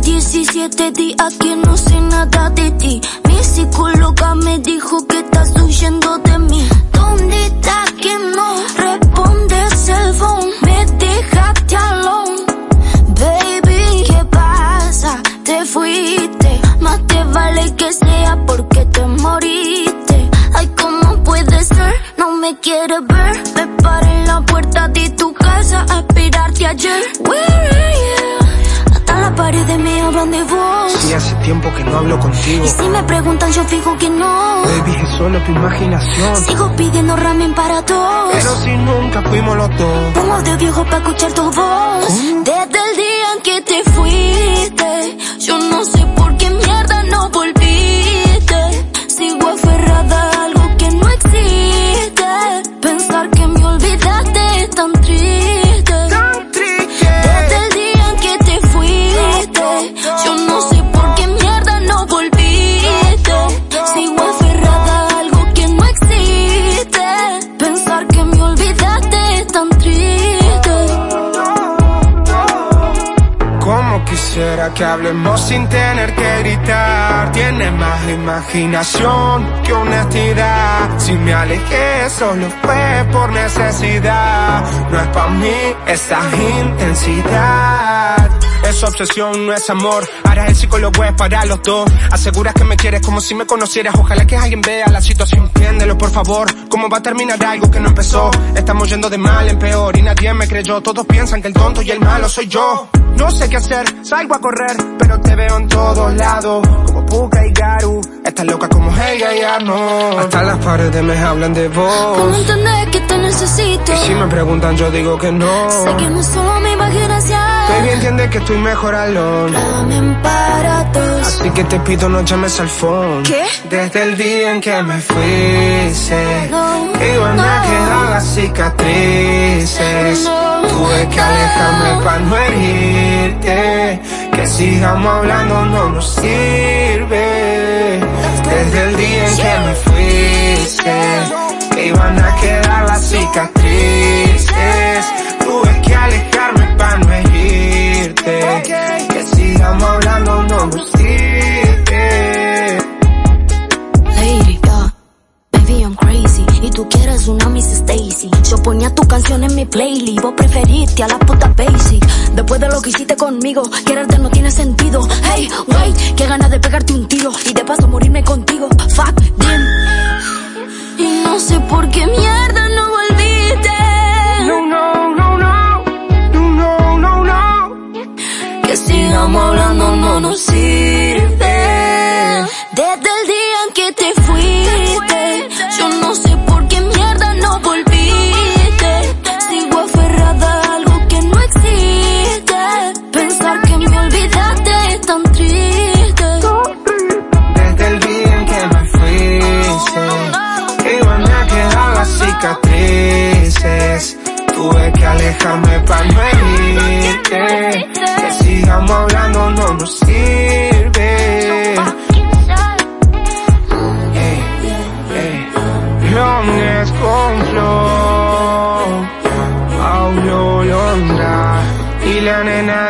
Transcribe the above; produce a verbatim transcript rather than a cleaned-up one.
diecisiete días que no sé nada de ti. Mi psicóloga me dijo que estás huyendo de mí. ¿Dónde estás que no respondes el phone? Me dejaste alone. Baby, ¿qué pasa? Te fuiste. Más te vale que sea porque te moriste. Ay, ¿cómo puede ser? No me quieres ver. Me paré en la puerta de tu casa a esperarte ayer. Where are you? Hasta las paredes me hablan de vos. Sí, hace tiempo que no hablo contigo. Y si me preguntan yo fijo que no. Baby, es solo tu imaginación. Sigo pidiendo ramen para todos. Pero si nunca fuimos los dos. Pongo de viejo para escuchar tu voz. ¿Cómo? Desde el día en que te fuiste, yo no sé por qué mierda no volviste. Sigo aferrada a algo que no existe. Pensar que me olvidaste es tan triste. Tan triste. Desde el día en que te fuiste, yo no sé por qué mierda no volviste. Sigo aferrada a algo que no existe. Pensar que me olvidaste es tan triste. Como quisiera que hablemos sin tener que gritar. Tienes más imaginación que honestidad. Si me alejé solo fue por necesidad. No es pa' mí esa intensidad. Es obsesión, no es amor. Ahora el psicólogo es para los dos. Aseguras que me quieres como si me conocieras. Ojalá que alguien vea la situación. Entiéndelo, por favor. ¿Cómo va a terminar algo que no empezó? Estamos yendo de mal en peor y nadie me creyó. Todos piensan que el tonto y el malo soy yo. No sé qué hacer, salgo a correr, pero te veo en todos lados. Como Puka y Garu, estás loca como ella y Arno. Hasta las paredes me hablan de vos. ¿Cómo entender que te necesito? Y si me preguntan yo digo que no. Sé que no es solo mi imaginación. Baby, entiende que estoy mejor alone. Ramen para dos. Así que te pido no llames al phone. ¿Qué? Desde el día en que me fuiste, No, iban no. a quedar las cicatrices. No, Tuve que alejarme para no herirte. Que sigamos hablando no nos sirve. Desde el día en que me fuiste, que iban a quedar las cicatrices. Tuve que alejarme para no herirte. Que sigamos hablando no nos sirve. Lady, yeah. Baby, I'm crazy. Y tú quieres una Miss Stacy. Yo ponía tu canción en mi playlist. Vos preferiste a la puta basic. Después de lo que hiciste conmigo, quererte no tiene sentido. Hey, wait, qué ganas de pegarte un tiro y de paso morirme contigo. Fuck them. Y no sé por qué mierda no volviste. No, no, no, no. No, no, no, no. Que sigamos hablando no nos sirve. Desde el día en que te fuiste, yo no sé por qué mierda no volviste. Sigo aferrada a algo que no existe. Pensar que me olvidaste es tan triste. Desde el día en que me fuiste, iban a quedar las cicatrices. Tuve que alejarme para no herirte. Que sigamos hablando no nos sirve. Ey, ey. Lunes con flow, Paulo Londra y la nena